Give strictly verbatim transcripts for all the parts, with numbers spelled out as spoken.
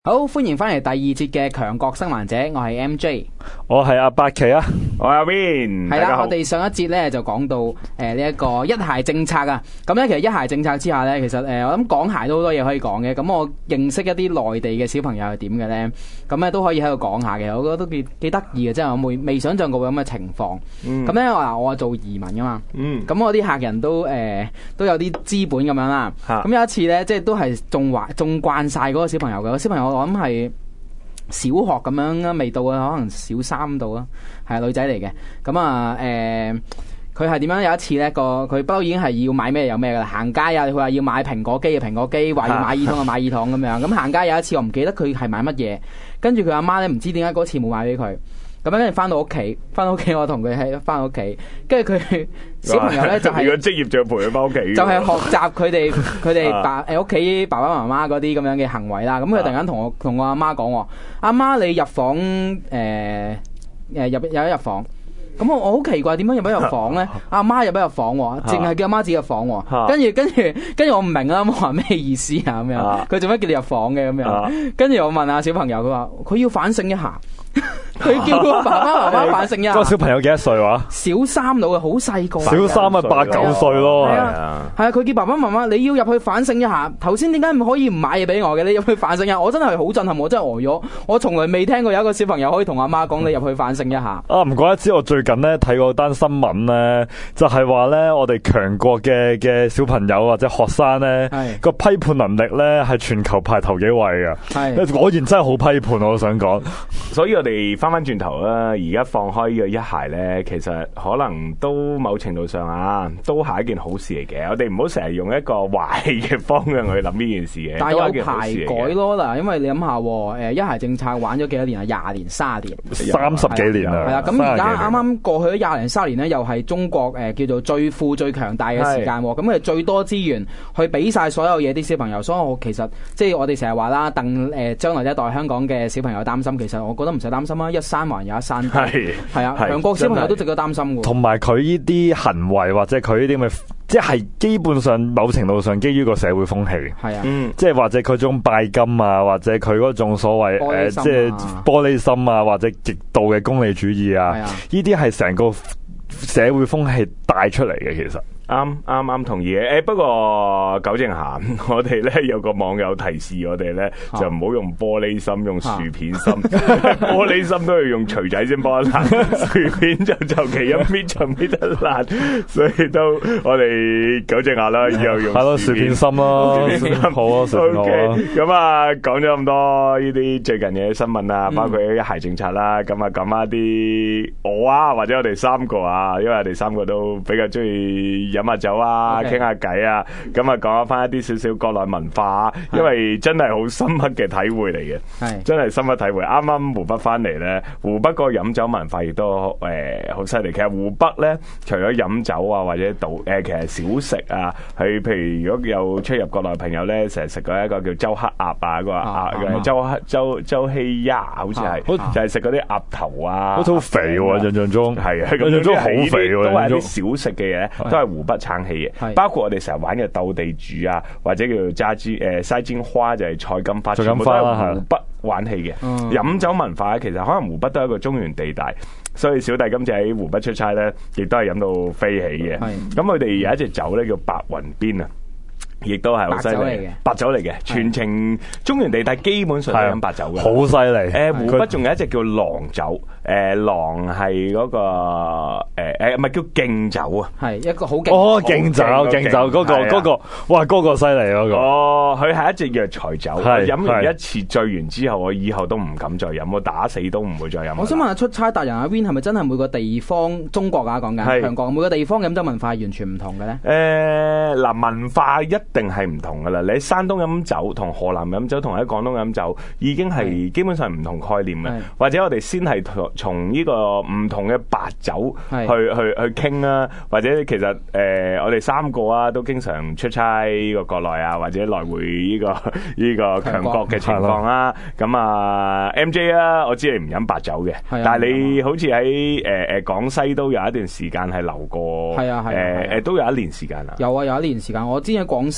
好，歡迎翻嚟第二節嘅強國生還者，我係 M J， 我係阿八奇啊， 我係阿 Win。 係啦，我哋上一節咧就講到誒呢一個一孩政策啊。咁咧其實一孩政策之下咧，其實誒、呃、我諗港孩都好多嘢可以講嘅。咁我認識一啲內地嘅小朋友係點嘅咧，咁咧都可以喺度講下嘅。我覺得都幾幾得意嘅，即係我未未想象過咁嘅情況。咁咧話我做移民噶嘛，咁、嗯、我啲客人都誒、呃、都有啲資本咁樣啦。咁、啊、有一次咧，即係都係種壞種慣晒嗰個小朋友嘅。個小朋友我諗係小學咁樣啦，未到啊，可能小三度啦，係女仔嚟嘅。咁啊，誒、呃，佢係點樣？有一次咧，個佢不嬲已經係要買咩有咩噶啦，行街啊，佢話要買蘋果機啊，蘋果機，話要買耳筒啊，買耳筒咁樣。咁行街有一次，我唔記得佢係買乜嘢，跟住佢阿媽咧，唔知點解嗰次冇買俾佢。咁樣跟住翻到屋企，翻到屋企我同佢喺翻到屋企，跟住佢小朋友咧就係、是、 如果職業就要陪佢翻屋企， 就係學習佢哋佢哋爸誒屋企爸爸媽媽嗰啲咁樣嘅行為啦。咁佢突然間同我同我阿媽講：阿媽你入房誒誒、呃、入有一入房。咁我我好奇怪點樣入一入房咧？阿媽入一入房，淨係叫阿媽自己入房。跟住跟住跟住我唔明啦，我話咩意思啊？咁樣佢做咩叫你入房嘅咁樣？跟住我問下小朋友，佢話佢要反省一下。佢叫佢爸爸媽媽反省一下。個小朋友幾多歲話？ 小三到嘅，好細個。 小三咪八九歲咯。係啊，係啊，佢叫爸爸媽媽，你要入去反省一下。頭先點解唔可以唔買嘢俾我嘅？你入去反省一下。我真係好震撼，我真係呆咗。我從來未聽過有一個小朋友可以同阿媽講，你入去反省一下。 啊，唔怪得知我最近咧睇過單新聞咧，就係話咧我哋強國嘅嘅小朋友或者學生咧個批判能力咧係全球排頭幾位嘅。係，果然真係好批判，我想講。 所以我哋翻翻轉頭啦，而家放開呢個一孩咧，其實可能都某程度上啊，都係一件好事嚟嘅。我哋唔好成日用一個壞嘅方向去諗呢件事嘅。 但係有排改咯嗱，因為你諗下，誒一孩政策玩咗幾多年啊？廿年、卅年、 三十幾年啦。 係啊，咁而家啱啱過去咗廿年、卅年咧，又係中國誒叫做最富、最強大嘅時間。咁佢最多資源去俾晒所有嘢啲小朋友。所以我其實即係我哋成日話啦，鄧誒將來一代香港嘅小朋友擔心，其實我覺得唔使擔心啊，一山還有一山。係係啊，強國小朋友都值得擔心嘅。同埋佢呢啲行為或者佢呢啲咁嘅，即係基本上某程度上基於個社會風氣。係啊，嗯，即係或者佢種拜金啊，或者佢嗰種所謂誒、啊呃，即係玻璃心啊，或者極度嘅功利主義啊，呢啲係成個社會風氣帶出嚟嘅，其實。 啱啱啱同意嘅，誒不過糾正下，我哋咧有個網友提示我哋咧，就唔好用玻璃心，用薯片心。啊、玻璃心都要用錘仔先剝得爛，薯片就就其一搣就搣得爛，所以都我哋糾正下啦，以後用。係咯，薯片心咯，好啊，薯片好啊。咁啊，講咗咁多呢啲最近嘅新聞啊，包括一孩政策啦，咁啊講一啲我啊，或者我哋三個啊，因為我哋三個都比較中意飲下酒啊，傾下偈啊，咁啊講翻一啲少少國內文化，因為真係好深刻嘅體會嚟嘅，係真係深刻體會。啱啱湖北翻嚟咧，湖北個飲酒文化亦都誒好犀利。其實湖北咧，除咗飲酒啊或者賭誒、呃，其實小食啊，佢譬如如果有出入國內朋友咧，成日食過一個叫周黑鴨啊，個鴨周黑周周希鴨，好似係就係食嗰啲鴨頭啊， 好似好肥喎，印象中係啊，印象中好肥喎， 都係啲小食嘅嘢，都係湖北撐起嘅，包括我哋成日玩嘅鬥地主啊，或者叫做揸珠誒西煎花，就係菜金花，全部都係湖北玩起嘅。飲酒文化其實可能湖北都係一個中原地帶，所以小弟今次喺湖北出差咧，亦都係飲到飛起嘅。咁佢哋有一隻酒咧叫白雲邊啊。亦都係好犀利，白酒嚟嘅，全程中原地帶基本上都飲白酒嘅， 好犀利。 誒，湖北仲有一隻叫狼酒，誒，狼係嗰個誒誒，唔係叫勁酒啊， 係一個好勁哦，勁酒，勁酒嗰個嗰個，哇，嗰個犀利嗰個。 哦，佢係一隻藥材酒，飲完一次醉完之後，我以後都唔敢再飲，我打死都唔會再飲。 我想問下出差達人阿 Win 係咪真係每個地方中國啊講緊強國每個地方飲酒文化係完全唔同嘅咧？ 誒，嗱，文化一定係唔同噶啦，你喺山東飲酒同河南飲酒同喺廣東飲酒已經係基本上唔同概念嘅，或者我哋先係從呢個唔同嘅白酒去去去傾啦，或者其實誒、呃、我哋三個啊都經常出差呢個國內啊，或者來回呢、這個呢、這個強國嘅情況啦。咁啊 M J 啊，我知你唔飲白酒嘅，但係你好似喺誒誒廣西都有一段時間係留過，係啊係誒誒都有一年時間啦。 有啊，有一年時間，我之前喺廣西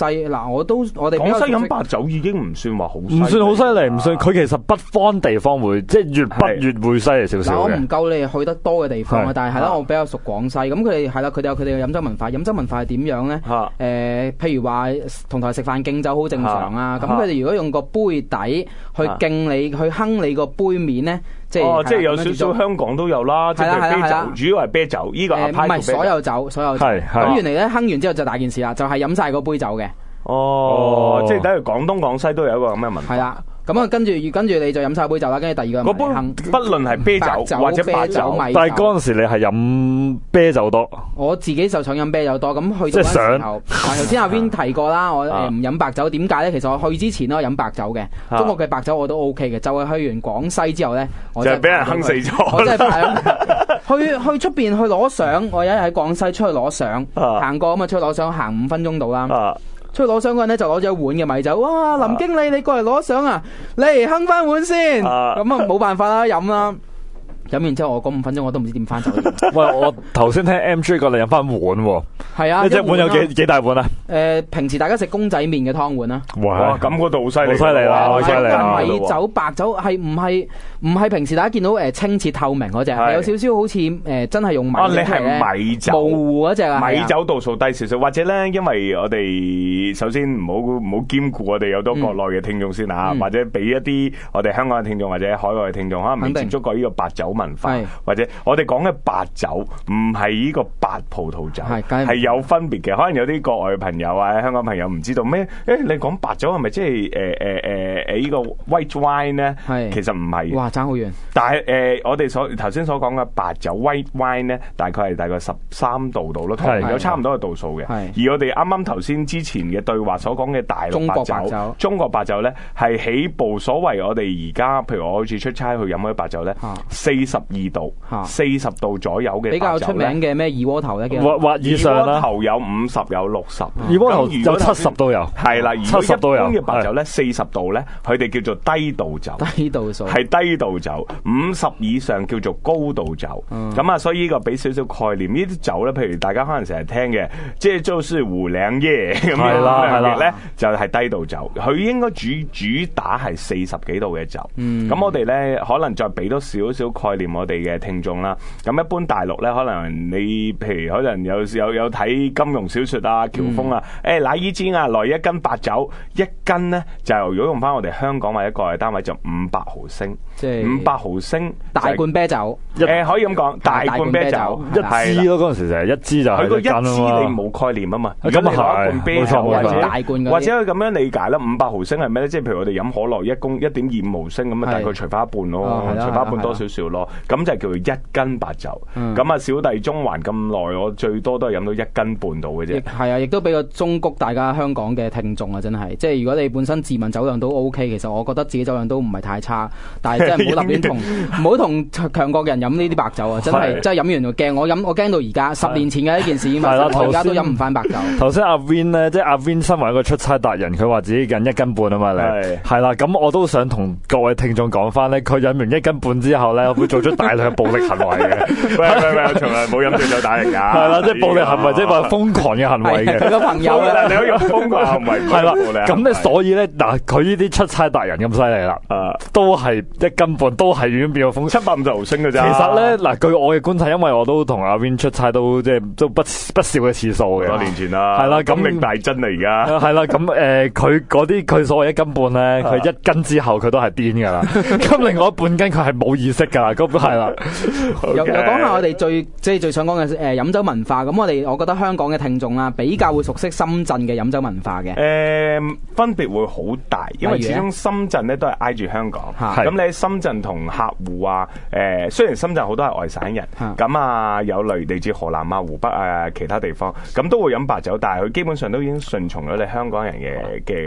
西嗱，我都我哋廣西飲白酒已經唔算話好，唔算好犀利，唔算。佢其實北方地方會即係越北越會犀利少少嘅。 我唔夠你去得多嘅地方啊，但係係啦，我比較熟廣西。咁佢哋係啦，佢哋有佢哋嘅飲酒文化。飲酒文化係點樣咧？誒、呃，譬如話同台食飯敬酒好正常啊。咁佢哋如果用個杯底去敬你，去哼你個杯面咧。即係、 哦、即係有少少香港都有啦，即係啤酒，主要係啤酒。呢、這個唔係、呃、 所有酒，所有酒。咁原嚟咧哼完之後就大件事啦，就係飲晒嗰杯酒嘅。 哦，哦即係等於廣東廣西都有一個咁嘅文化。 係啦。咁啊，跟住跟住你就飲晒杯酒啦，跟住第二個杯， 不論係啤酒或者白酒， 米酒但係嗰陣時你係飲啤酒多。 我自己就想飲啤酒多，咁去到嗰陣時候，頭先阿 Vin 提過啦，我誒唔飲白酒，點解咧？其實我去之前都係飲白酒嘅，中國嘅白酒我都 O K 嘅，就係去完廣西之後咧，我就係俾人坑死咗。 我真係去去出邊去攞相，我有一日喺廣西出去攞相，行過咁啊，出去攞相行五分鐘到啦。出去攞相嗰陣咧，就攞咗一碗嘅米酒。哇，林經理，你過嚟攞相啊？嚟哼翻碗先。咁啊，冇辦法啦，飲啦。飲完之後，我嗰五分鐘我都唔知點翻酒店。 喂，我頭先聽 M J 過嚟飲翻碗喎。係啊，呢隻碗有幾幾大碗啊？誒，平時大家食公仔麵嘅湯碗啦。 哇，咁嗰度好犀利， 好犀利啦，好犀利啦！ 米酒、白酒係唔係唔係平時大家見到誒清澈透明嗰隻，係有少少好似誒真係用米。 哦，你係米酒模糊嗰隻啊？ 米酒度數低少少，或者咧，因為我哋首先唔好唔好兼顧我哋有多國內嘅聽眾先啊，或者俾一啲我哋香港嘅聽眾或者海外嘅聽眾，可能未接觸過呢個白酒文化，或者我哋講嘅白酒唔係呢個白葡萄酒，係有分別嘅。可能有啲國外嘅朋友啊，香港朋友唔知道咩？誒，你講白酒係咪即係誒誒誒誒呢個 white wine 咧？係，其實唔係。 哇，爭好遠。但係誒，我哋所頭先所講嘅白酒 white wine 咧，大概係大概十三度度咯，同有差唔多嘅度數嘅。而我哋啱啱頭先之前嘅對話所講嘅大陸白酒，中國白酒咧係起步所謂我哋而家，譬如我好似出差去飲嗰啲白酒咧，四十二度。四十度左右嘅比較出名嘅咩二鍋頭咧， 或或以上啦。 二鍋頭有五十有六十， 二鍋頭有七十都有。係啦， 七十都有。一般嘅白酒咧，四十度咧，佢哋叫做低度酒， 低度數係低度酒。五十以上叫做高度酒。咁啊，所以呢個俾少少概念。呢啲酒咧，譬如大家可能成日聽嘅，即係就是胡嶺耶咁樣嘅咧，就係低度酒。佢應該主主打係四十幾度嘅酒。咁我哋咧可能再俾多少少概念，我哋嘅聽眾啦，咁一般大陸咧，可能你譬如可能有有有睇金庸小說啊、喬峰啊，誒拿衣煎啊，來一斤白酒，一斤咧就如果用翻我哋香港或者國內單位就五百毫升，即係五百毫升大罐啤酒， 誒可以咁講，大罐啤酒一支咯，嗰陣時就係一支就係一斤啊嘛， 一支你冇概念啊嘛， 咁啊係，冇錯或者大罐或者佢咁樣理解啦，五百毫升係咩咧？即係譬如我哋飲可樂一公一點二五毫升咁啊，大概除翻一半咯，除翻一半多少少咯，咁就叫做一斤白酒。咁啊，小弟中環咁耐，我最多都係飲到一斤半度嘅啫。係啊，亦都俾個忠告大家香港嘅聽眾啊，真係，即係如果你本身自問酒量都 O K，其實我覺得自己酒量都唔係太差，但係真係唔好立亂同唔好同強國人飲呢啲白酒啊！真係真係飲完就驚，我飲我驚到而家，十年前嘅呢件事已經發生，我而家都飲唔翻白酒。 頭先阿 Vin 咧，即係阿 Vin 身為一個出差達人，佢話自己飲一斤半啊嘛，你係啦，咁我都想同各位聽眾講翻咧，佢飲完一斤半之後咧，會做出大量嘅暴力行為嘅。 喂喂喂，我從來冇飲醉酒打人㗎。 係啦，即係暴力行為，即係話瘋狂嘅行為嘅。 佢個朋友啦， 你可以用瘋狂行為。 係啦，咁咧所以咧嗱，佢呢啲出差達人咁犀利啦，都係一斤半，都係已經變咗瘋。 七百五十毫升嘅啫。 其實咧嗱，據我嘅觀察，因為我都同阿 Vin 出差都即係都不不少嘅次數嘅。 多年前啦， 係啦， 咁明大真嚟而家。 係啦，咁誒，佢嗰啲佢所謂一斤半咧，佢一斤之後佢都係癲㗎啦。咁另外半斤佢係冇意識㗎，咁係啦。 又又講下我哋最即係最想講嘅誒飲酒文化。咁我哋我覺得香港嘅聽眾啦，比較會熟悉深圳嘅飲酒文化嘅。 誒，分別會好大，因為始終深圳咧都係挨住香港。咁你喺深圳同客戶啊，誒雖然深圳好多係外省人，咁啊有嚟嚟自河南啊、湖北啊其他地方，咁都會飲白酒，但係佢基本上都已經順從咗你香港人嘅嘅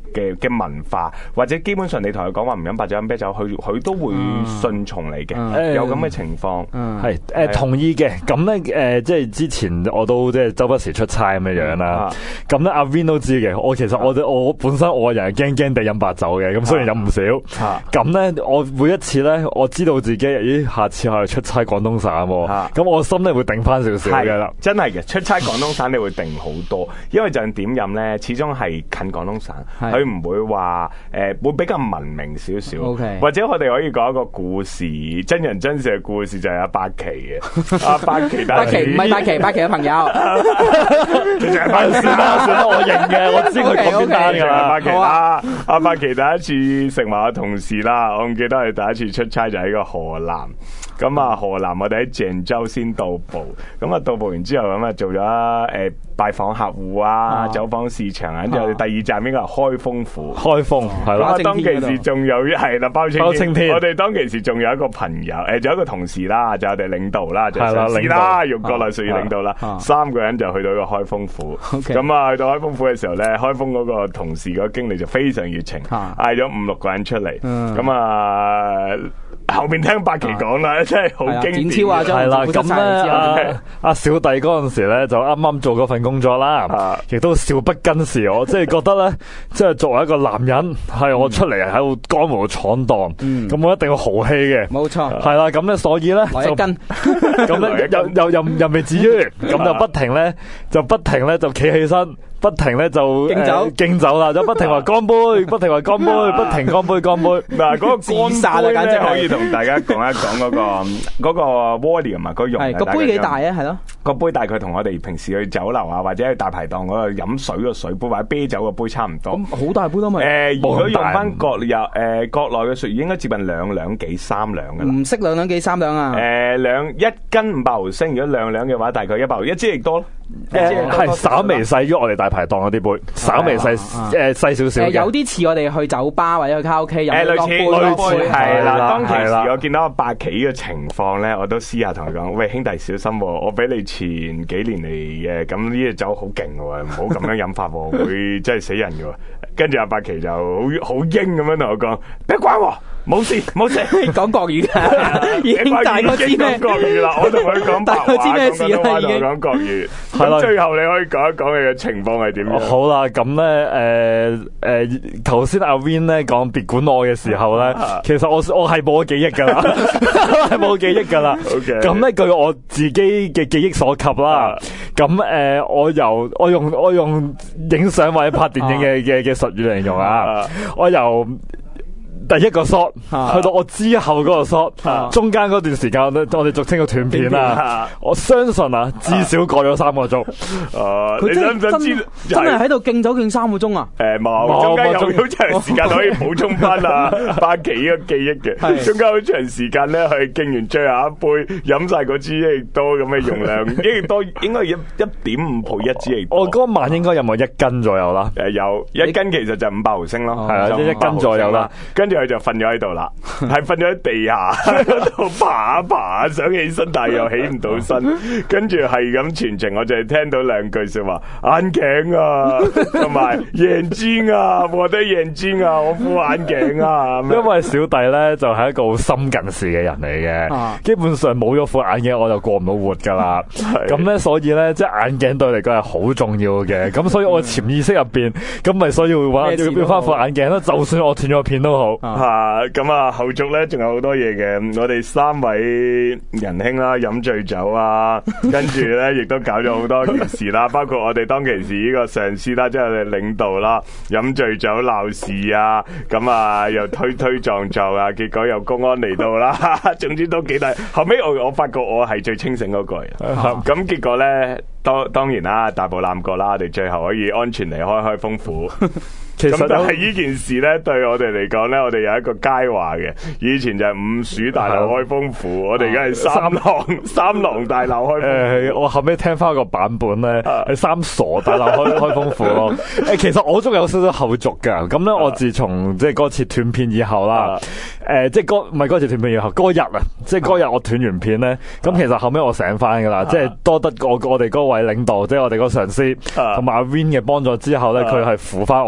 嘅嘅文化，或者基本上你同佢講話唔飲白酒飲啤酒，佢佢都會順從你嘅，嗯、有咁嘅情況。 係誒同意嘅。咁咧誒，即係之前我都即係周不時出差咁嘅樣啦。咁咧阿 Vin 都知嘅，我其實我我，我本身我個人係驚驚地飲白酒嘅，咁雖然飲唔少。咁咧我每一次咧，我知道自己咦下次我係出差廣東省，咁我心咧會定翻少少嘅啦。 真係嘅，出差廣東省你會定好多，因為就係點飲咧，始終係近廣東省，佢唔會話誒、呃、會比較文明少少。 Okay. 或者我哋可以講一個故事，真人真事嘅故事就係阿八旗嘅。阿八旗， 八旗唔係八旗，八旗嘅朋友。 你淨係班算啦，算啦，我認嘅，我知佢講邊單㗎啦。八旗啦，阿八旗第一次成為我同事啦，我唔記得係第一次出差就喺個河南。咁啊，河南我哋喺鄭州先到埗，咁啊到埗完之後咁啊做咗誒拜訪客戶啊，走訪市場啊，跟住我哋第二站應該係開封府。 開封係啦， 當其時仲有係啦，包青天。我哋當其時仲有一個朋友，誒，仲有一個同事啦，就我哋領導啦，就上司啦，用國內術語領導啦，三個人就去到一個開封府。咁啊，去到開封府嘅時候咧，開封嗰個同事個經理就非常熱情，嗌咗五六個人出嚟，咁啊。後面聽八旗講啦，真係好經典。 係啦，咁咧阿阿小弟嗰陣時咧就啱啱做嗰份工作啦，亦都少不更事。我即係覺得咧，即係作為一個男人，係我出嚟喺度江湖闖蕩，咁我一定要豪氣嘅。冇錯，係啦，咁咧所以咧就咁咧又又又又未至於，咁就不停咧就不停咧就企起身。不停咧就敬酒敬酒啦，就不停話乾杯，不停話乾杯，不停乾杯乾杯。嗱，嗰個乾杯咧可以同大家講一講嗰個嗰個 volume 啊，個容係個杯幾大啊？係咯，個杯大概同我哋平時去酒樓啊或者去大排檔嗰度飲水個水杯或者啤酒個杯差唔多。咁好大杯都咪？誒，如果用翻國有誒國內嘅術語，應該接近兩兩幾三兩噶啦。唔識兩兩幾三兩啊？誒，兩一斤五百毫升，如果兩兩嘅話，大概一百毫，一支亦多。誒，係稍微細於我哋大排檔嗰啲杯，稍微細誒細少少。有啲似我哋去酒吧或者去卡拉 OK 飲嘅類似類似係啦。當其時我見到阿八旗嘅情況咧，我都私下同佢講：喂，兄弟小心，我俾你前幾年嚟嘅，咁呢隻酒好勁嘅，唔好咁樣飲法，會真係死人嘅。跟住阿八旗就好好英咁樣同我講：別管我。冇事冇事，講國語嘅，已經大概知咩國語啦。我同佢講白話，講廣東話同佢講國語。咁最後你可以講一講你嘅情況係點樣？好啦，咁咧誒誒，頭先阿 Win 咧講別管我嘅時候咧，其實我我係冇記憶噶啦，係冇記憶噶啦。咁咧據我自己嘅記憶所及啦，咁誒我由我用我用影相或者拍電影嘅嘅嘅術語嚟形容啊，我由。第一個 shot 去到我之後嗰個 shot，中間嗰段時間咧，我哋俗稱個斷片啦。我相信啊，至少過咗三個鐘。誒，你想唔想知？真係喺度敬酒敬三個鐘啊？誒，冇，中間有好長時間可以補充翻啊，八旗個記憶嘅。中間好長時間咧，去敬完最後一杯，飲晒嗰支益多咁嘅容量，益多應該一一點五倍一支益多。我嗰晚應該有冇一斤左右啦？誒，有一斤其實就五百毫升咯，係啊，一斤左右啦。跟住。佢就瞓咗喺度啦，係瞓咗喺地下度爬一爬，想起身但係又起唔到身，跟住係咁全程我就係聽到兩句說話，眼鏡啊，同埋眼睛啊，我的眼睛啊，我副眼鏡啊。因為小弟咧就係一個好深近視嘅人嚟嘅，啊、基本上冇咗副眼鏡我就過唔到活噶啦。咁咧是所以咧即係眼鏡對嚟講係好重要嘅，咁所以我潛意識入邊咁咪所以會話要要翻副眼鏡咯，就算我斷咗片都好。吓咁啊，後續咧仲有好多嘢嘅，我哋三位仁兄啦，飲醉酒啊，跟住咧亦都搞咗好多件事啦，包括我哋當其時呢個上司啦，即係我哋領導啦，飲醉酒鬧事啊，咁啊又推推撞撞啊，結果又公安嚟到啦，總之都幾大。後尾我我發覺我係最清醒嗰個人，咁、啊、結果咧當當然啦，大步攬過啦，我哋最後可以安全離開開封府。咁但係呢件事咧，對我哋嚟講咧，我哋有一個佳話嘅。以前就係五鼠大鬧開封府，我哋而家係三郎三郎大鬧開封府。誒，我後尾聽翻個版本咧，係三傻大鬧開開封府咯。誒，其實我仲有少少後續噶。咁咧，我自從即係嗰次斷片以後啦，誒，即係嗰唔係嗰次斷片以後，嗰日啊，即係嗰日我斷完片咧，咁其實後尾我醒翻噶啦，即係多得我我哋嗰位領導，即係我哋嗰上司同埋阿 Win 嘅幫助之後咧，佢係扶翻我翻走。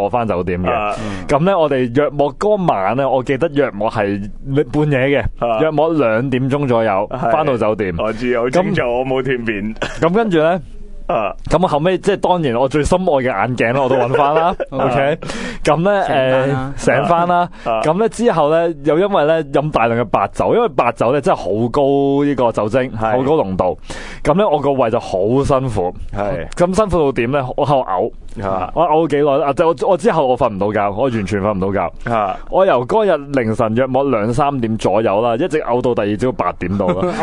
酒店嘅。咁咧我哋約莫嗰晚咧，我記得約莫係半夜嘅，約莫兩點鐘左右翻到酒店。 我知，好清楚，我冇斷片。 咁跟住咧。咁我後尾即係當然我最心愛嘅眼鏡啦，我都揾翻啦。OK，咁咧誒醒翻啦。咁咧之後咧又因為咧飲大量嘅白酒，因為白酒咧真係好高呢個酒精，好高濃度。咁咧我個胃就好辛苦，係咁辛苦到點咧？我喺度嘔。我嘔幾耐啊？我我之後我瞓唔到覺，我完全瞓唔到覺。我由嗰日凌晨約莫兩三點左右啦，一直嘔到第二朝八點度啦。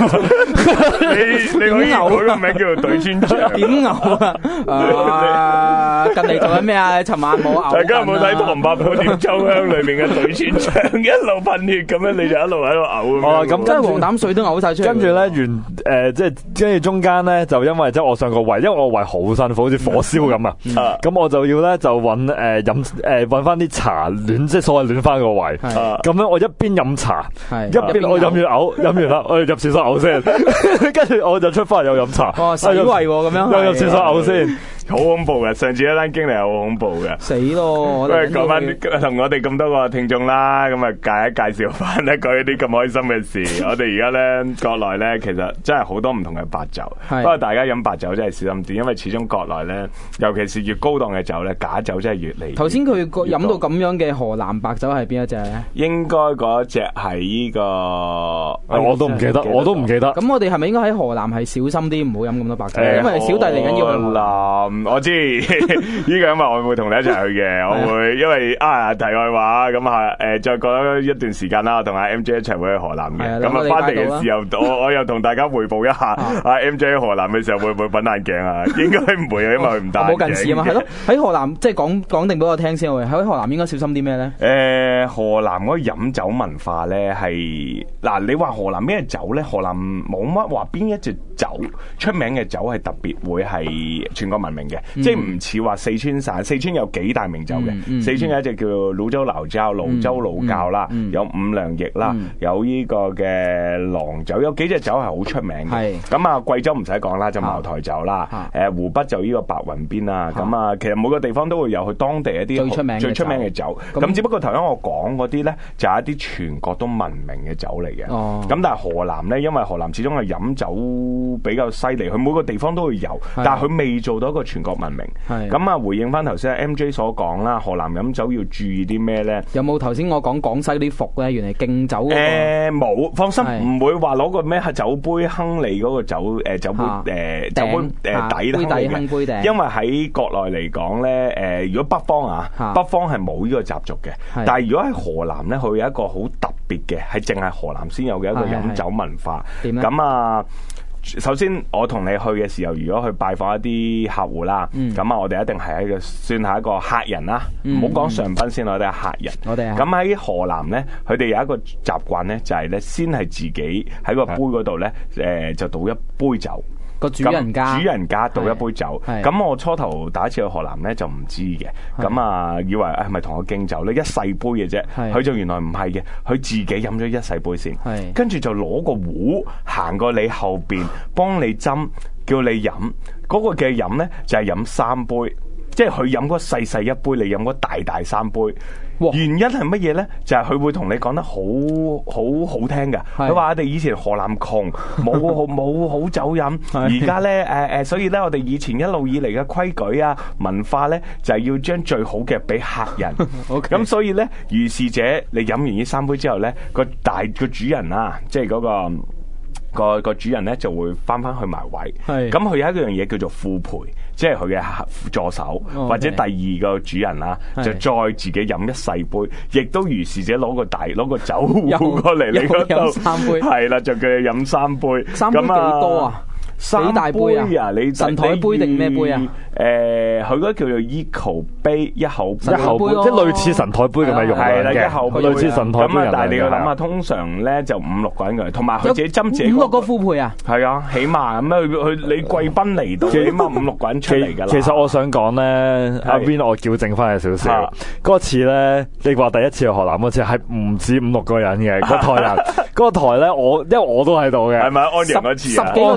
你你可以改個名叫做對穿腸。 點嘔啊？近嚟做緊咩啊？尋晚冇嘔。 大家有冇睇《唐伯虎點秋香》裏面嘅對穿腸，一路噴血咁樣，你就一路喺度嘔。 哦，咁真係黃膽水都嘔晒出嚟。 跟住咧，完誒，即係跟住中間咧，就因為即係我上個胃，因為我胃好辛苦，好似火燒咁啊。咁、嗯、我就要咧就揾誒飲誒揾翻啲茶暖，即係所謂暖翻個胃。咁樣我一邊飲茶，一邊我飲完嘔，飲完啦，我哋入廁所嘔先，跟住我就出翻嚟又飲茶。 哦，洗胃咁樣， 又入廁所嘔先。 好恐怖嘅，上次一單經歷係好恐怖嘅， 死咯！ 不如講翻同我哋咁多個聽眾啦，咁啊介一介紹翻咧講一啲咁開心嘅事。我哋而家咧國內咧其實真係好多唔同嘅白酒，不過大家飲白酒真係小心啲，因為始終國內咧，尤其是越高檔嘅酒咧，假酒真係越嚟。頭先佢飲到咁樣嘅河南白酒係邊一隻咧？ 應該嗰隻係呢個， 我都唔記得，我都唔記得。 咁我哋係咪應該喺河南係小心啲，唔好飲咁多白酒？因為小弟嚟緊要去河南。 我知呢個因為我會同你一齊去嘅，我會因為啊題外話咁啊誒，再過一段時間啦，我同阿 M J 一齊會去河南嘅。咁啊翻嚟嘅時候，我我又同大家匯報一下，阿 M J 喺河南嘅時候會唔會品眼鏡啊？應該唔會啊，因為佢唔戴眼鏡。 冇近視啊嘛，係咯。喺河南即係講講定俾我聽先喎。喺河南應該小心啲咩咧？ 誒，河南嗰個飲酒文化咧係嗱，你話河南咩酒咧？河南冇乜話邊一隻酒出名嘅酒係特別會係全國聞名嘅。即係唔似話四川省，四川有幾大名酒嘅。嗯嗯、四川有一隻叫瀘州老窖、瀘州老窖啦，嗯嗯、有五糧液啦，嗯、有呢個嘅郎酒，有幾隻酒係好出名嘅。咁啊，貴州唔使講啦，就茅台酒啦。誒、啊呃，湖北就呢個白雲邊啦。咁啊，其實每個地方都會有佢當地一啲最出名最出名嘅酒。咁、嗯、只不過頭先我講嗰啲咧，就係一啲全國都聞名嘅酒嚟嘅。咁、哦、但係河南咧，因為河南始終係飲酒比較犀利，佢每個地方都會有，但係佢未做到一個全國聞名。咁啊，回應翻頭先 M J 所講啦，河南飲酒要注意啲咩咧？有冇頭先我講廣西啲伏咧？原來敬酒嗰個誒冇，放心，唔會話攞個咩酒杯亨利嗰個酒誒酒杯誒酒杯誒底啦，亨杯底，因為喺國內嚟講咧，誒如果北方啊，北方係冇呢個習俗嘅，但係如果喺河南咧，佢有一個好特別嘅，係淨係河南先有嘅一個飲酒文化。點咧？咁啊。首先，我同你去嘅時候，如果去拜訪一啲客戶啦，咁啊、嗯，我哋一定係一個算係一個客人啦，唔好講上賓先，我哋係客人。我哋咁喺河南咧，佢哋有一個習慣咧，就係咧，先係自己喺個杯嗰度咧，誒、呃、就倒一杯酒。個主人家主人家倒一杯酒，咁我初頭第一次去河南咧就唔知嘅，咁啊以為誒係咪同我敬酒咧，一細杯嘅啫，佢就原來唔係嘅，佢自己飲咗一細杯先，跟住就攞個壺行過你後邊幫你斟，叫你飲，嗰、嗰個嘅飲咧就係飲三杯，即係佢飲嗰細細一杯，你飲嗰大大三杯。原因係乜嘢咧？就係、是、佢會同你講得好好好聽㗎。佢話我哋以前河南窮，冇冇好酒飲。而家咧誒誒，所以咧我哋以前一路以嚟嘅規矩啊文化咧，就係、是、要將最好嘅俾客人。咁 Okay. 所以咧，如是者你飲完呢三杯之後咧，個大個主人啊，即係嗰個。個個主人咧就會翻翻去埋位，咁佢有一樣嘢叫做副陪，即係佢嘅助手、oh, okay. 或者第二個主人啦，就再自己飲一細杯，亦都如是者攞個大攞個酒壺過嚟你嗰度，係啦，就叫你飲三杯， 三杯幾多啊？幾大杯啊？你神台杯定咩杯啊？ 誒，佢嗰個叫做 eco 杯，一口一口杯，即係類似神台杯咁嘅用係啦，一口杯類似神台杯。 咁但係你要諗下，通常咧就五六個人嘅，同埋佢自己斟自己五六個副配啊。係啊，起碼咁樣，佢你貴賓嚟到，起碼五六個人出嚟㗎啦。 其實我想講咧，阿 Vin 我矯正翻少少。嗰次咧，你話第一次去河南嗰次係唔止五六個人嘅，個台人，嗰個台咧，我因為我都喺度嘅， 係咪安陽嗰次啊？ 十幾個主人家。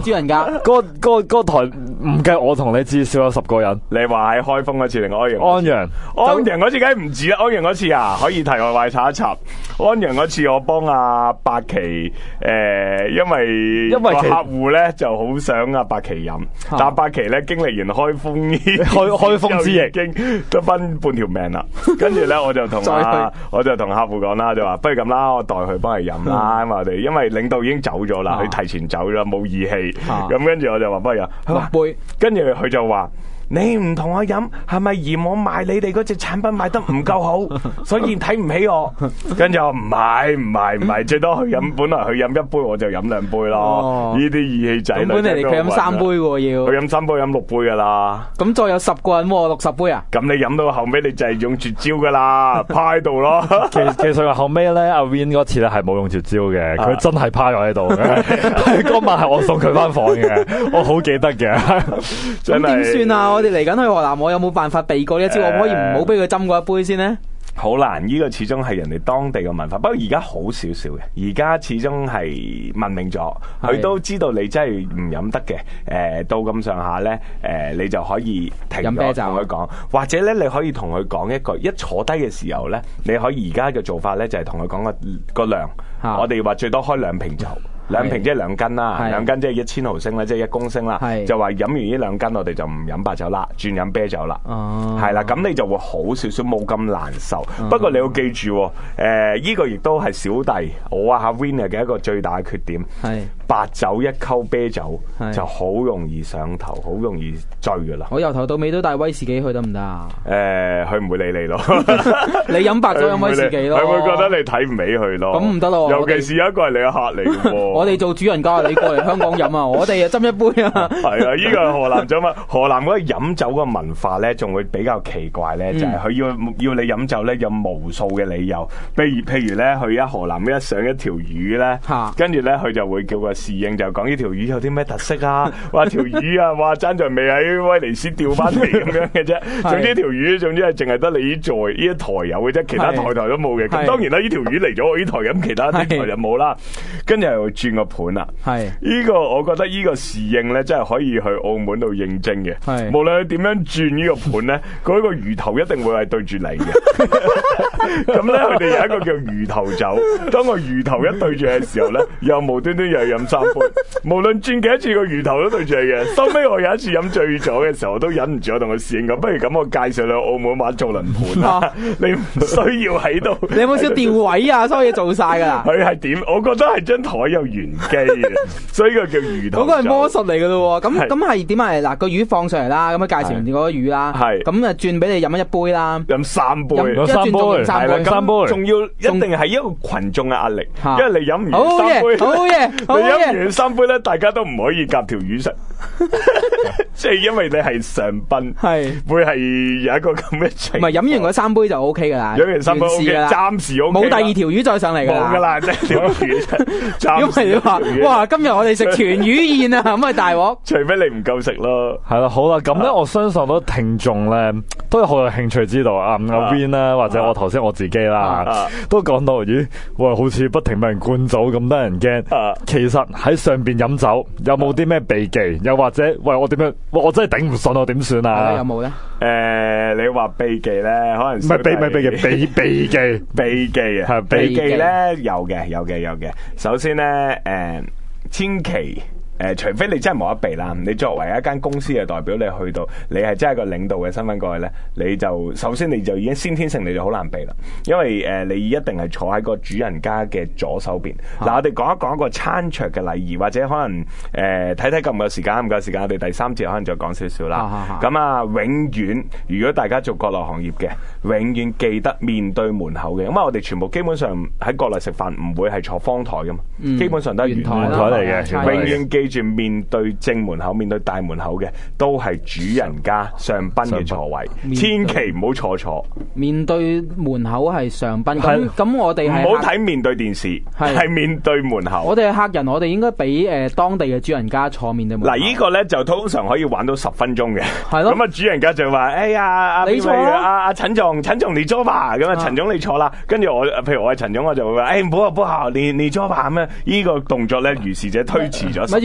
嗰嗰嗰台唔計我同你至少有十個人。 你話喺開封嗰次定安陽？ 安陽， 安陽嗰次梗係唔止啦。安陽嗰次啊，可以題外話插一插。安陽嗰次我幫阿白琪誒、呃，因為因為客戶咧就好想阿白琪飲，啊、但白琪咧經歷完開封開開封之役，已經得翻半條命啦。跟住咧我就同啊，我就同客戶講啦，就話不如咁啦，我代佢幫佢飲啦。咁我哋因為領導已經走咗啦，佢、啊、提前走咗，冇義氣。咁跟住我就話不如飲，佢杯，跟住佢就話。你唔同我飲，係咪嫌我賣你哋嗰隻產品賣得唔夠好，所以睇唔起我？跟住我唔係唔係唔係，最多佢飲，本來佢飲一杯，我就飲兩杯咯。呢啲義氣仔女， 本嚟佢飲三杯喎，要佢飲三杯飲六杯噶啦。 咁再有十個人喎，六十杯啊？咁你飲到後尾，你就係用絕招噶啦，趴喺度咯。 其其實後尾咧，阿 Win 嗰次咧係冇用絕招嘅，佢真係趴咗喺度嘅。嗰晚係我送佢翻房嘅，我好記得嘅。 咁點算啊？我哋嚟緊去河南，我有冇辦法避過呢一招？我可以唔好俾佢斟過一杯先呢？ 好難，呢、這個始終係人哋當地嘅文化。不過而家好少少嘅，而家始終係文明咗，佢都知道你真係唔飲得嘅。誒、呃，到咁上下咧，誒、呃，你就可以停咗同佢講，或者咧你可以同佢講一句，一坐低嘅時候咧，你可以而家嘅做法咧就係同佢講個個量，啊、我哋話最多開兩瓶酒。兩瓶即係兩斤啦，兩斤即係一千毫升啦，即係一公升啦。就話飲完呢兩斤，我哋就唔飲白酒啦，轉飲啤酒啦。哦，係啦，咁你就會好少少，冇咁難受。不過你要記住，誒，呢個亦都係小弟我啊阿 Win 嘅一個最大嘅缺點。係白酒一溝啤酒就好容易上頭，好容易醉噶啦。 我由頭到尾都帶威士忌去得唔得啊？ 誒，佢唔會理你咯。 你飲白酒飲威士忌咯， 佢會覺得你睇唔起佢咯。咁唔得咯，尤其是有一個係你嘅客嚟嘅。 我哋做主人家，你過嚟香港飲啊，我哋啊斟一杯啊。 係啊，呢個係河南酒嘛。河南嗰個飲酒嘅文化咧，仲會比較奇怪咧，嗯、就係佢要要你飲酒咧，有無數嘅理由。譬如譬如咧，去一河南一上一條魚咧，跟住咧佢就會叫個侍應就講呢條魚有啲咩特色啊？話條魚啊，話爭在未喺威尼斯釣翻嚟咁樣嘅啫。總之條魚，總之係淨係得你呢座呢一台有嘅啫，其他台台都冇嘅。咁當然啦，呢條魚嚟咗我呢台咁，其他啲台就冇啦。跟住又轉個盤啦。係呢個，我覺得呢個侍應咧，真係可以去澳門度應徵嘅。係無論佢點樣轉呢個盤咧，嗰個魚頭一定會係對住你嘅。咁咧，佢哋有一個叫魚頭酒。當個魚頭一對住嘅時候咧，又無端端又飲三杯。無論轉幾多次個魚頭都對住你嘅。收尾我有一次飲醉咗嘅時候，我都忍唔住我同個侍應講：不如咁，我介紹你澳門玩做輪盤啊！你唔需要喺度。 你有冇少調位啊？所有嘢做晒噶啦。 佢係點？我覺得係張台有玄機嘅。所以個叫魚頭， 嗰個係魔術嚟噶咯，咁咁係點啊？嗱，個魚放上嚟啦，咁啊介紹完嗰個魚啦，係咁啊轉俾你飲一杯啦， 飲三杯， 飲三杯，係啦， 三杯，仲要一定係一個群眾嘅壓力，因為你飲完三杯， 好嘢，好嘢， 你飲完三杯咧，大家都唔可以夾條魚食，即係因為你係上賓，係會係有一個咁嘅情況。唔係飲完嗰三杯就 O K 噶啦， 飲完三杯 O K，暫時 O K， 冇第二條魚再上嚟噶啦， 冇噶啦，即係條魚， 因為你話哇今日我哋食全魚宴啊，咁啊大鑊！ 除非你唔夠食咯。 係啦，好啦，咁咧，我相信好多聽眾咧都好有興趣知道啊，阿 Win 啦，或者我頭先我自己啦，都講到咦，喂，好似不停俾人灌酒咁得人驚。其實喺上邊飲酒有冇啲咩秘技？又或者喂，我點樣？我真係頂唔順，我點算啊？ 有冇咧？ 誒，你話秘技咧，可能唔係秘唔係秘技，秘秘技， 秘技啊，秘技咧有嘅，有嘅，有嘅。首先咧，誒，千祈。誒，除非你真係冇得避啦，你作為一間公司嘅代表，你去到你係真係個領導嘅身份過去咧，你就首先你就已經先天性你就好難避啦，因為誒、呃、你一定係坐喺個主人家嘅左手邊。嗱、啊，我哋講一講一個餐桌嘅禮儀，或者可能誒睇睇夠唔夠時間，唔夠時間，我哋第三節可能再講少少啦。咁啊，啊，永遠如果大家做國內行業嘅，永遠記得面對門口嘅。咁啊，我哋全部基本上喺國內食飯唔會係坐方台噶嘛，嗯、基本上都係圓台嚟嘅，永遠記住面對正門口、面對大門口嘅都係主人家上賓嘅座位，千祈唔好坐坐。面對門口係上賓，咁咁我哋係唔好睇面對電視，係面對門口。 我哋係客人，我哋應該俾誒當地嘅主人家坐面對門口。 嗱，呢個咧就通常可以玩到十分鐘嘅， 係咯。 咁啊，主人家就話：哎呀，你坐啦，阿阿陳總，陳總你坐吧。咁啊，陳總你坐啦。跟住我，譬如我係陳總，我就會話：誒，唔好啊，唔好，你你坐吧。咁啊，呢個動作咧，如是者推遲咗。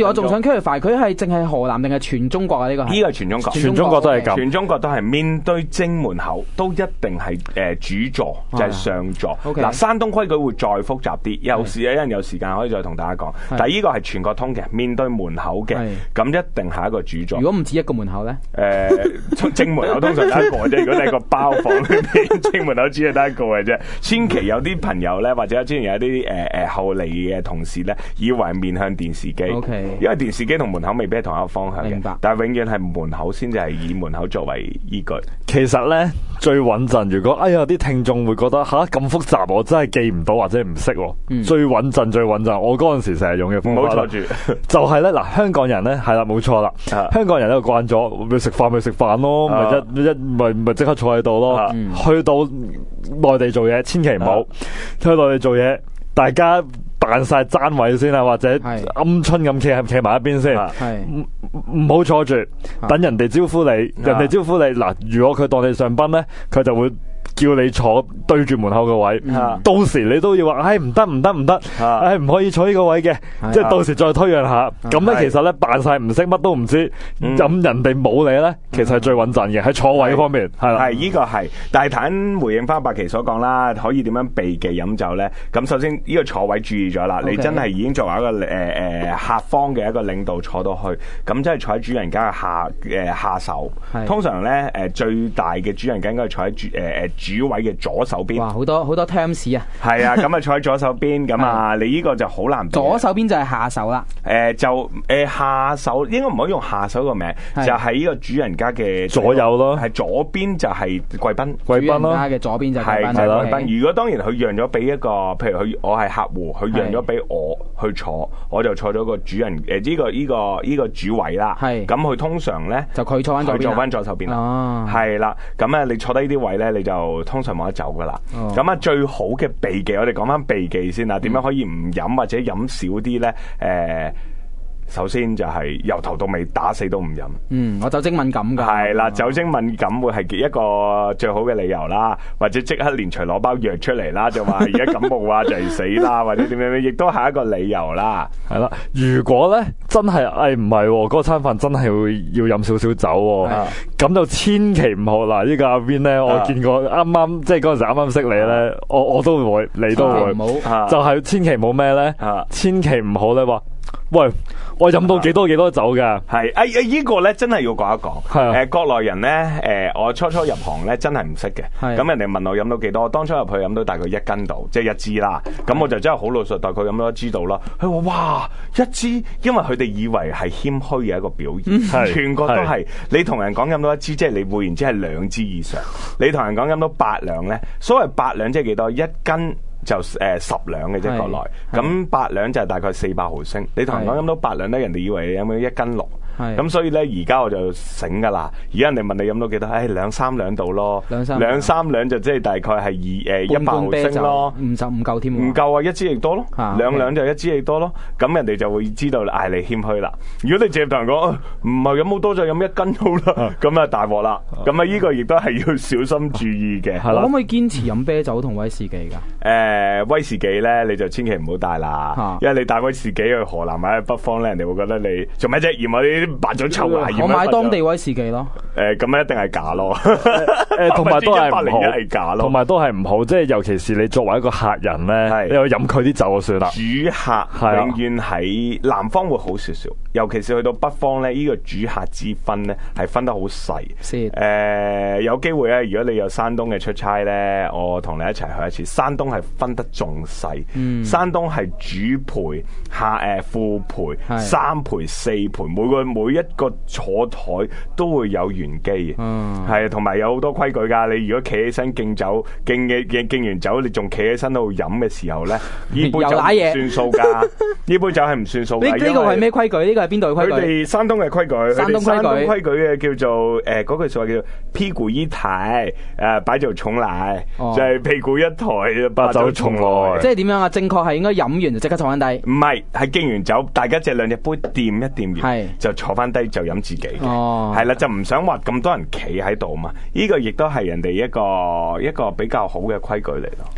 我仲想 clarify，佢係淨係河南定係全中國啊？呢個呢個係全中國， 全中國都係咁， 全中國都係面對正門口都一定係誒主座，就係上座。嗱，山東規矩會再複雜啲，有時有人有時間可以再同大家講。但係呢個係全國通嘅，面對門口嘅，咁一定係一個主座。 如果唔止一個門口咧？ 誒，正門口通常得一個啫。如果你係個包房裏邊，正門口只係得一個嘅啫。千祈有啲朋友咧，或者之前有啲誒誒後嚟嘅同事咧，以為面向電視機。 Okay. 因為電視機同門口未必係同一個方向嘅。 明白。 但係永遠係門口先至係以門口作為依據。 其實咧最穩陣，如果哎呀啲聽眾會覺得吓咁複雜，我真係記唔到或者唔識。嗯、最穩陣最穩陣，我嗰陣時成日用嘅方法。唔好坐住，就係咧嗱，香港人咧係啦，冇錯啦。香港人咧慣咗，咪食飯咪食飯咯，咪、啊、一一咪咪即刻坐喺度咯。啊、去到內地做嘢，千祈唔好、啊、去內地做嘢，大家扮晒爭位先啊，或者鵪鶉咁企企埋一邊先，唔唔好坐住，等人哋招呼你，啊、人哋招呼你嗱。如果佢當你上賓咧，佢就會叫你坐對住門口個位，嗯、到時你都要話，唉唔得唔得唔得，唉唔可以坐呢個位嘅，即係到時再推讓下。咁咧、嗯、其實咧扮晒唔識乜都唔知，咁、嗯、人哋冇你咧，其實係最穩陣嘅喺坐位方面，係啦。 係呢個係，但係坦回應翻白琪所講啦，可以點樣避忌飲酒咧？咁首先呢個坐位注意咗啦，okay. 你真係已經作為一個誒誒、呃、客方嘅一個領導坐到去，咁即係坐喺主人家嘅下誒、呃、下手。通常咧誒、呃、最大嘅主人家應該係坐喺主誒誒。呃主位嘅左手邊， 哇，好多好多 terms 啊！ 係啊，咁啊坐喺左手邊，咁啊你呢個就好難。 左手邊就係下手啦。誒、 呃，就誒、呃、下手應該唔可以用下手個名，就係呢個主人家嘅左右咯。 係左邊就係貴賓， 貴賓咯。 主人家嘅左邊就係貴賓， 係貴賓。如果當然佢讓咗俾一個，譬如佢我係客戶，佢讓咗俾我去坐，我就坐咗個主人誒呢、呃這個呢、這個呢、這個主位啦。係咁，佢通常咧就佢坐翻左邊， 坐翻左手邊啦。哦，係啦，咁啊你坐低呢啲位咧，你就通常冇得走噶啦。咁啊、哦，最好嘅避忌，我哋講翻避忌先啦。點樣可以唔飲或者飲少啲咧？誒、呃。首先就係由頭到尾打死都唔飲。嗯， 我酒精敏感噶。係啦，酒精敏感會係一個最好嘅理由啦，或者即刻連隨攞包藥出嚟啦，就話而家感冒啊就係死啦，或者點樣，亦都係一個理由啦。係啦， 如果咧真係誒唔係嗰餐飯真係會要飲少少酒，咁就千祈唔好啦。呢個阿 Vin 咧，我見過啱啱即係嗰陣時啱啱識你咧，我我都會，你都會，就係千祈唔好咩咧？千祈唔好咧話。喂，我飲到幾多幾多酒噶？係誒誒，呢個咧真係要講一講。係誒、呃，國內人咧，誒、呃，我初初入行咧真係唔識嘅。係咁，人哋問我飲到幾多，當初入去飲到大概一斤度，即係一支啦。咁我就真係好老實，大概飲到一支度啦。佢話哇，一支，因為佢哋以為係謙虛嘅一個表現，係全國都係。你同人講飲到一支，即係你換言之係兩支以上。你同人講飲到八兩咧，所謂八兩即係幾多？一斤。就誒、呃、十兩嘅啫，國內咁八兩就係大概四百毫升。你同人講飲到八兩咧，人哋以為你飲咗一斤六。咁所以咧，而家我就醒噶啦。而家人哋問你飲到幾多？誒，兩三兩度咯，兩三兩三兩就即係大概係二誒一百毫升咯，唔就唔夠添，唔夠啊！一支亦多咯，兩兩就一支亦多咯。咁人哋就會知道嗌你謙虛啦。如果你淨係同人講唔係飲好多就飲一斤好啦，咁啊大鑊啦。咁啊呢個亦都係要小心注意嘅。 可唔可以堅持飲啤酒同威士忌噶？ 誒，威士忌咧你就千祈唔好帶啦，因為你帶威士忌去河南或者北方咧，人哋會覺得你做咩啫？嫌我啲白咗臭牙， 我買當地威士忌咯。 誒，咁一定係假咯。 誒，同埋都係唔好，同埋都係唔好。即係尤其是你作為一個客人咧，你又飲佢啲酒就算啦。 主客永遠喺南方會好少少，尤其是去到北方咧，呢個主客之分咧係分得好細。誒，有機會咧，如果你有山東嘅出差咧，我同你一齊去一次。山東係分得仲細，山東係主陪、下誒副陪、三陪、四陪，每個每一個坐台都會有玄機嘅，係同埋有好多規矩噶。你如果企起身敬酒，敬嘅敬敬完酒，你仲企起身度飲嘅時候咧，呢杯酒唔算數噶。呢杯酒係唔算數。呢呢個係咩規矩？呢個係邊度嘅規矩？佢哋山東嘅規矩，山東規矩規矩嘅叫做誒嗰句說話叫做屁股一抬，誒白酒重來，就係屁股一抬白酒重來。即係點樣啊？正確係應該飲完就即刻坐翻低？唔係，係敬完酒，大家借兩隻杯掂一掂完，就坐翻低就飲自己嘅。哦，係啦，就唔想話咁多人企喺度嘛。呢個亦都係人哋一個一個比較好嘅規矩嚟咯。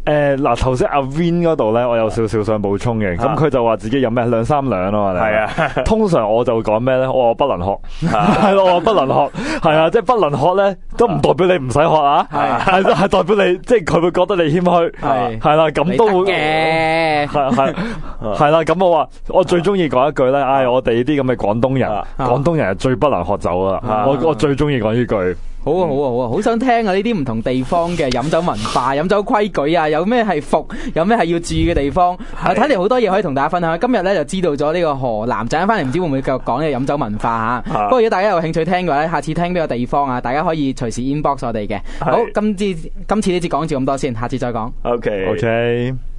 誒，嗱，頭先阿 Vin 嗰度咧，我有少少想補充嘅，咁佢就話自己飲咩兩三兩啊嘛，係啊，通常我就講咩咧，我話不能學，係咯，我話不能學，係啊，即係不能學咧，都唔代表你唔使學啊，係係代表你，即係佢會覺得你謙虛，係係啦，咁都會嘅，係係係啦，咁我話我最中意講一句咧，唉，我哋呢啲咁嘅廣東人，廣東人係最不能學酒啊，我我最中意講呢句。 好啊好啊好啊，好想聽啊！呢啲唔同地方嘅飲酒文化、飲酒規矩啊，有咩係服，有咩係要注意嘅地方。啊，睇嚟好多嘢可以同大家分享。今日咧就知道咗呢個河南，陣間翻嚟唔知會唔會繼續講呢個飲酒文化吓。不過如果大家有興趣聽嘅話咧，下次聽邊個地方啊，大家可以隨時 inbox 我哋嘅。好，今次今次呢節講住咁多先，下次再講。 OK OK。